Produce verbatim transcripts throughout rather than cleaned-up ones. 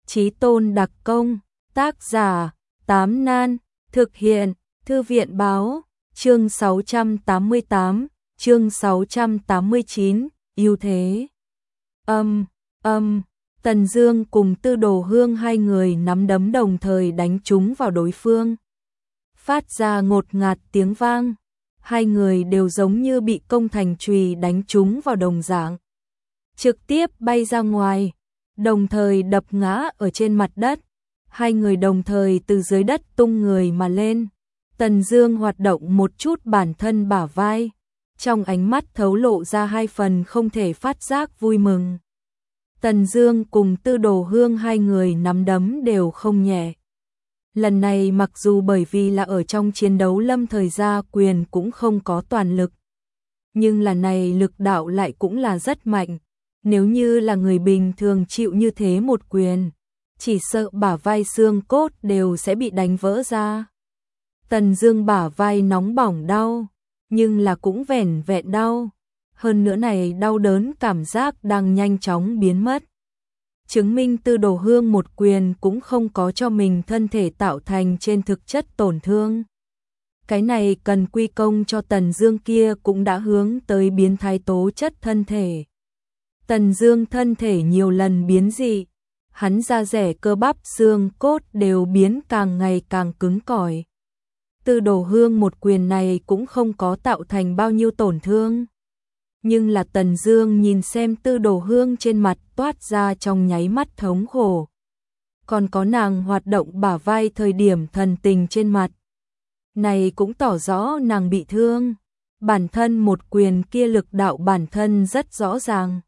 Chí tôn đặc công, tác giả, Tám Nan, thực hiện, Thư viện báo, chương sáu trăm tám mươi tám, chương sáu trăm tám mươi chín, ưu thế. Âm, âm, Tần Dương cùng Tư Đồ Hương hai người nắm đấm đồng thời đánh trúng vào đối phương. Phát ra ngột ngạt tiếng vang, hai người đều giống như bị công thành chùy đánh trúng vào đồng dạng. Trực tiếp bay ra ngoài, đồng thời đập ngã ở trên mặt đất. Hai người đồng thời từ dưới đất tung người mà lên. Tần Dương hoạt động một chút bản thân bả vai, trong ánh mắt thấu lộ ra hai phần không thể phát giác vui mừng. Tần Dương cùng Tư Đồ Hương hai người nắm đấm đều không nhẹ. Lần này mặc dù bởi vì là ở trong chiến đấu lâm thời ra quyền cũng không có toàn lực, nhưng lần này lực đạo lại cũng là rất mạnh. Nếu như là người bình thường chịu như thế một quyền, chỉ sợ bả vai xương cốt đều sẽ bị đánh vỡ ra. Tần Dương bả vai nóng bỏng đau, nhưng là cũng vẻn vẹn đau. Hơn nữa này đau đớn cảm giác đang nhanh chóng biến mất. Chứng minh Tư Đồ Hương một quyền cũng không có cho mình thân thể tạo thành trên thực chất tổn thương. Cái này cần quy công cho Tần Dương kia cũng đã hướng tới biến thái tố chất thân thể. Tần Dương thân thể nhiều lần biến dị, hắn da rẻ cơ bắp xương cốt đều biến càng ngày càng cứng cỏi. Tư Đồ Hương một quyền này cũng không có tạo thành bao nhiêu tổn thương. Nhưng là Tần Dương nhìn xem Tư Đồ Hương trên mặt toát ra trong nháy mắt thống khổ. Còn có nàng hoạt động bả vai thời điểm thần tình trên mặt. Này cũng tỏ rõ nàng bị thương. Bản thân một quyền kia lực đạo bản thân rất rõ ràng.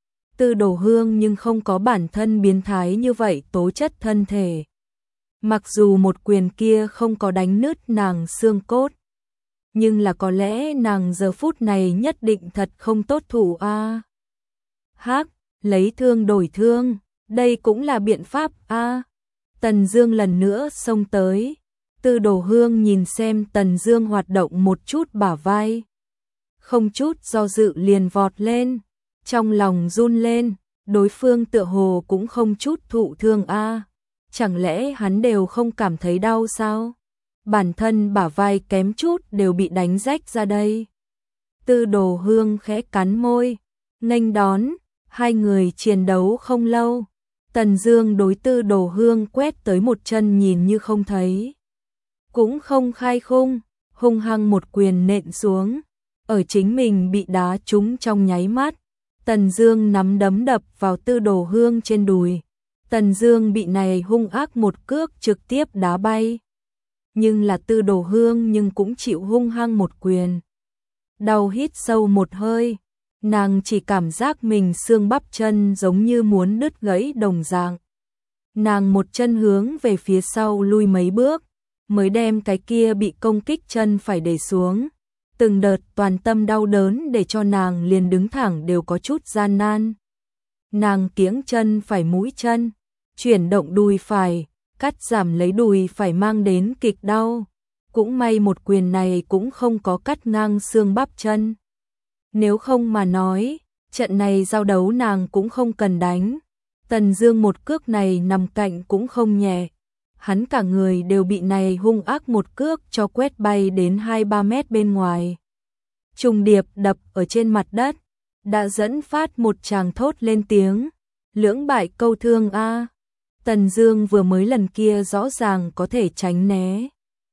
Tư Đồ Hương nhưng không có bản thân biến thái như vậy tố chất thân thể. Mặc dù một quyền kia không có đánh nứt nàng xương cốt, nhưng là có lẽ nàng giờ phút này nhất định thật không tốt thủ a. À. Hắc, lấy thương đổi thương, đây cũng là biện pháp a. À. Tần Dương lần nữa xông tới. Tư Đồ Hương nhìn xem Tần Dương hoạt động một chút bả vai, không chút do dự liền vọt lên, trong lòng run lên, đối phương tựa hồ cũng không chút thụ thương a. À. Chẳng lẽ hắn đều không cảm thấy đau sao? Bản thân bả vai kém chút đều bị đánh rách ra đây. Tư Đồ Hương khẽ cắn môi, nghênh đón, hai người chiến đấu không lâu. Tần Dương đối Tư Đồ Hương quét tới một chân nhìn như không thấy. Cũng không khai khung, hung hăng một quyền nện xuống. Ở chính mình bị đá trúng trong nháy mắt, Tần Dương nắm đấm đập vào Tư Đồ Hương trên đùi. Tần Dương bị này hung ác một cước trực tiếp đá bay. Nhưng là Tư Đồ Hương nhưng cũng chịu hung hăng một quyền. Đau hít sâu một hơi, nàng chỉ cảm giác mình xương bắp chân giống như muốn đứt gãy đồng dạng. Nàng một chân hướng về phía sau lui mấy bước, mới đem cái kia bị công kích chân phải để xuống. Từng đợt toàn tâm đau đớn để cho nàng liền đứng thẳng đều có chút gian nan. Nàng kiếng chân phải mũi chân, chuyển động đùi phải, cắt giảm lấy đùi phải mang đến kịch đau. Cũng may một quyền này cũng không có cắt ngang xương bắp chân. Nếu không mà nói, trận này giao đấu nàng cũng không cần đánh. Tần Dương một cước này nằm cạnh cũng không nhẹ. Hắn cả người đều bị này hung ác một cước cho quét bay đến hai ba mét bên ngoài. Trùng điệp đập ở trên mặt đất, đã dẫn phát một tràng thốt lên tiếng. Lưỡng bại câu thương a. À. Tần Dương vừa mới lần kia rõ ràng có thể tránh né.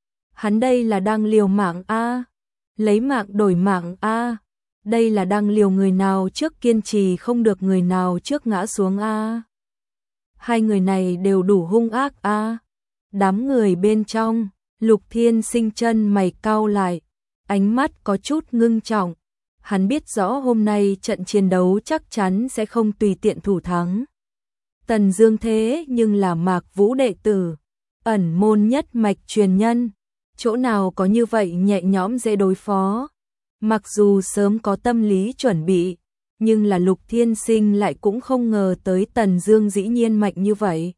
Hắn đây là đang liều mạng a, à. Lấy mạng đổi mạng a. À. Đây là đang liều người nào trước kiên trì không được người nào trước ngã xuống a. À. Hai người này đều đủ hung ác a. À. Đám người bên trong, Lục Thiên Sinh chân mày cau lại, ánh mắt có chút ngưng trọng. Hắn biết rõ hôm nay trận chiến đấu chắc chắn sẽ không tùy tiện thủ thắng. Tần Dương thế nhưng là Mạc Vũ đệ tử, ẩn môn nhất mạch truyền nhân, chỗ nào có như vậy nhẹ nhõm dễ đối phó. Mặc dù sớm có tâm lý chuẩn bị, nhưng là Lục Thiên Sinh lại cũng không ngờ tới Tần Dương dĩ nhiên mạnh như vậy.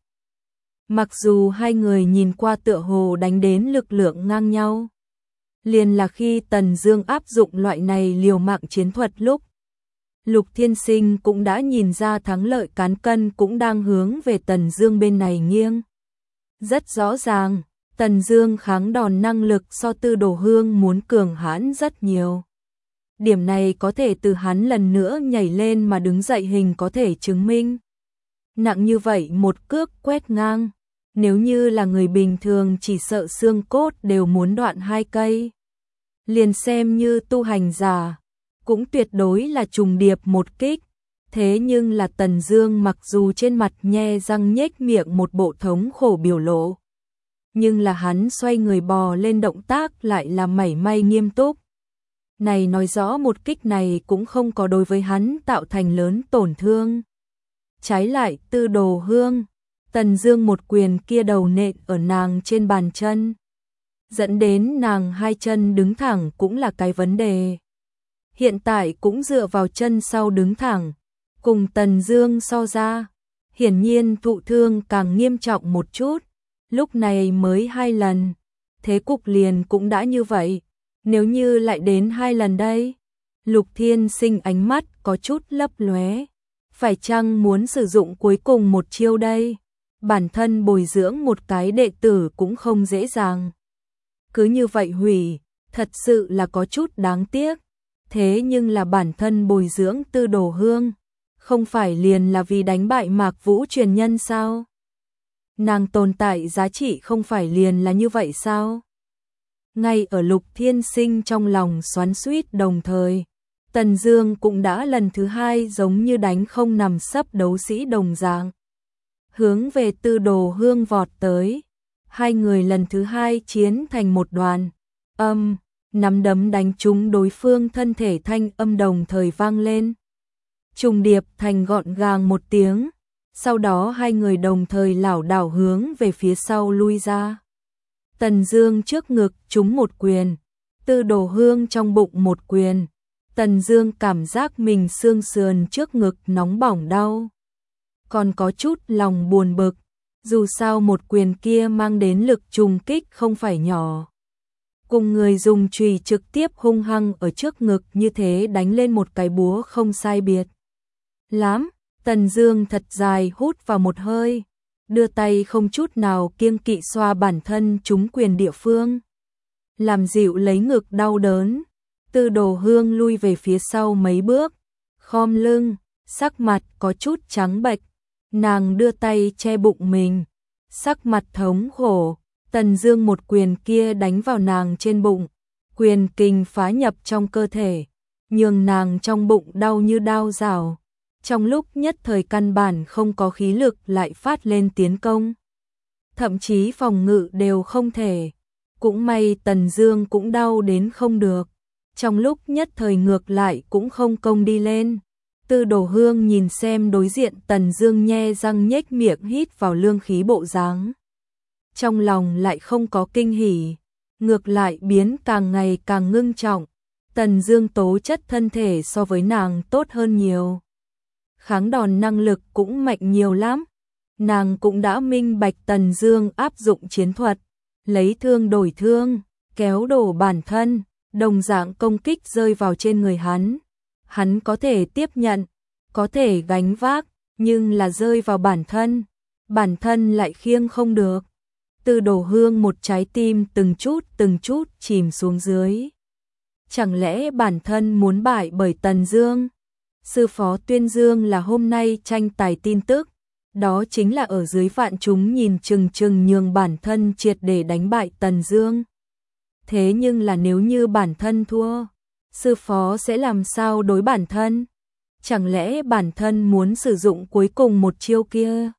Mặc dù hai người nhìn qua tựa hồ đánh đến lực lượng ngang nhau, liền là khi Tần Dương áp dụng loại này liều mạng chiến thuật lúc, Lục Thiên Sinh cũng đã nhìn ra thắng lợi cán cân cũng đang hướng về Tần Dương bên này nghiêng. Rất rõ ràng, Tần Dương kháng đòn năng lực so Tư Đồ Hương muốn cường hãn rất nhiều. Điểm này có thể từ hắn lần nữa nhảy lên mà đứng dậy hình có thể chứng minh. Nặng như vậy một cước quét ngang, nếu như là người bình thường chỉ sợ xương cốt đều muốn đoạn hai cây. Liền xem như tu hành giả, cũng tuyệt đối là trùng điệp một kích. Thế nhưng là Tần Dương mặc dù trên mặt nhe răng nhếch miệng một bộ thống khổ biểu lộ, nhưng là hắn xoay người bò lên động tác lại là mảy may nghiêm túc. Này nói rõ một kích này cũng không có đối với hắn tạo thành lớn tổn thương. Trái lại Tư Đồ Hương, Tần Dương một quyền kia đầu nện ở nàng trên bàn chân, dẫn đến nàng hai chân đứng thẳng cũng là cái vấn đề. Hiện tại cũng dựa vào chân sau đứng thẳng, cùng Tần Dương so ra, hiển nhiên thụ thương càng nghiêm trọng một chút, lúc này mới hai lần, thế cục liền cũng đã như vậy, nếu như lại đến hai lần đây. Lục Thiên Sinh ánh mắt có chút lấp lóe, phải chăng muốn sử dụng cuối cùng một chiêu đây? Bản thân bồi dưỡng một cái đệ tử cũng không dễ dàng. Cứ như vậy hủy, thật sự là có chút đáng tiếc. Thế nhưng là bản thân bồi dưỡng Tư Đồ Hương, không phải liền là vì đánh bại Mạc Vũ truyền nhân sao? Nàng tồn tại giá trị không phải liền là như vậy sao? Ngay ở Lục Thiên Sinh trong lòng xoắn xuýt đồng thời, Tần Dương cũng đã lần thứ hai giống như đánh không nằm sấp đấu sĩ đồng dạng, hướng về Tư Đồ Hương vọt tới. Hai người lần thứ hai chiến thành một đoàn. Âm, nắm đấm đánh trúng đối phương thân thể thanh âm đồng thời vang lên. Trùng điệp thành gọn gàng một tiếng, sau đó hai người đồng thời lảo đảo hướng về phía sau lui ra. Tần Dương trước ngực trúng một quyền, Tư Đồ Hương trong bụng một quyền. Tần Dương cảm giác mình xương sườn trước ngực nóng bỏng đau, còn có chút lòng buồn bực, dù sao một quyền kia mang đến lực trùng kích không phải nhỏ. Cùng người dùng chùy trực tiếp hung hăng ở trước ngực như thế đánh lên một cái búa không sai biệt lắm. Tần Dương thật dài hút vào một hơi, đưa tay không chút nào kiêng kỵ xoa bản thân trúng quyền địa phương, làm dịu lấy ngực đau đớn. Tư Đồ Hương lui về phía sau mấy bước, khom lưng, sắc mặt có chút trắng bệch, nàng đưa tay che bụng mình, sắc mặt thống khổ. Tần Dương một quyền kia đánh vào nàng trên bụng, quyền kình phá nhập trong cơ thể, nhường nàng trong bụng đau như đao rào. Trong lúc nhất thời căn bản không có khí lực lại phát lên tiến công, thậm chí phòng ngự đều không thể. Cũng may Tần Dương cũng đau đến không được, trong lúc nhất thời ngược lại cũng không công đi lên. Tư Đồ Hương nhìn xem đối diện Tần Dương nhe răng nhếch miệng hít vào lương khí bộ dáng, trong lòng lại không có kinh hỉ, ngược lại biến càng ngày càng ngưng trọng. Tần Dương tố chất thân thể so với nàng tốt hơn nhiều, kháng đòn năng lực cũng mạnh nhiều lắm. Nàng cũng đã minh bạch Tần Dương áp dụng chiến thuật, lấy thương đổi thương, kéo đổ bản thân, đồng dạng công kích rơi vào trên người hắn. Hắn có thể tiếp nhận, có thể gánh vác, nhưng là rơi vào bản thân, bản thân lại khiêng không được. Tư Đồ Hương một trái tim từng chút từng chút chìm xuống dưới. Chẳng lẽ bản thân muốn bại bởi Tần Dương? Sư phó tuyên dương là hôm nay tranh tài tin tức, đó chính là ở dưới vạn chúng nhìn chừng chừng nhường bản thân triệt để đánh bại Tần Dương. Thế nhưng là nếu như bản thân thua, sư phó sẽ làm sao đối bản thân? Chẳng lẽ bản thân muốn sử dụng cuối cùng một chiêu kia?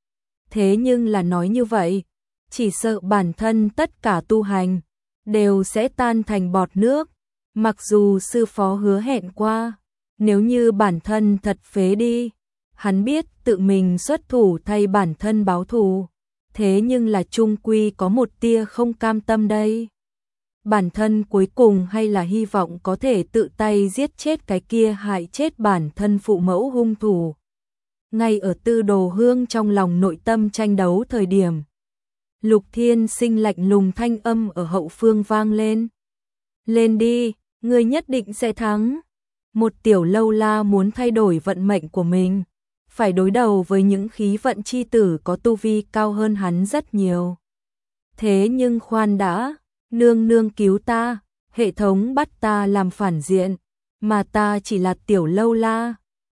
Thế nhưng là nói như vậy, chỉ sợ bản thân tất cả tu hành đều sẽ tan thành bọt nước. Mặc dù sư phó hứa hẹn qua, nếu như bản thân thật phế đi, hắn biết tự mình xuất thủ thay bản thân báo thù, thế nhưng là chung quy có một tia không cam tâm đây. Bản thân cuối cùng hay là hy vọng có thể tự tay giết chết cái kia hại chết bản thân phụ mẫu hung thủ. Ngay ở Tư Đồ Hương trong lòng nội tâm tranh đấu thời điểm, Lục Thiên Sinh lạnh lùng thanh âm ở hậu phương vang lên. Lên đi, ngươi nhất định sẽ thắng. Một tiểu lâu la muốn thay đổi vận mệnh của mình, phải đối đầu với những khí vận chi tử có tu vi cao hơn hắn rất nhiều. Thế nhưng khoan đã, nương nương cứu ta, hệ thống bắt ta làm phản diện, mà ta chỉ là tiểu lâu la,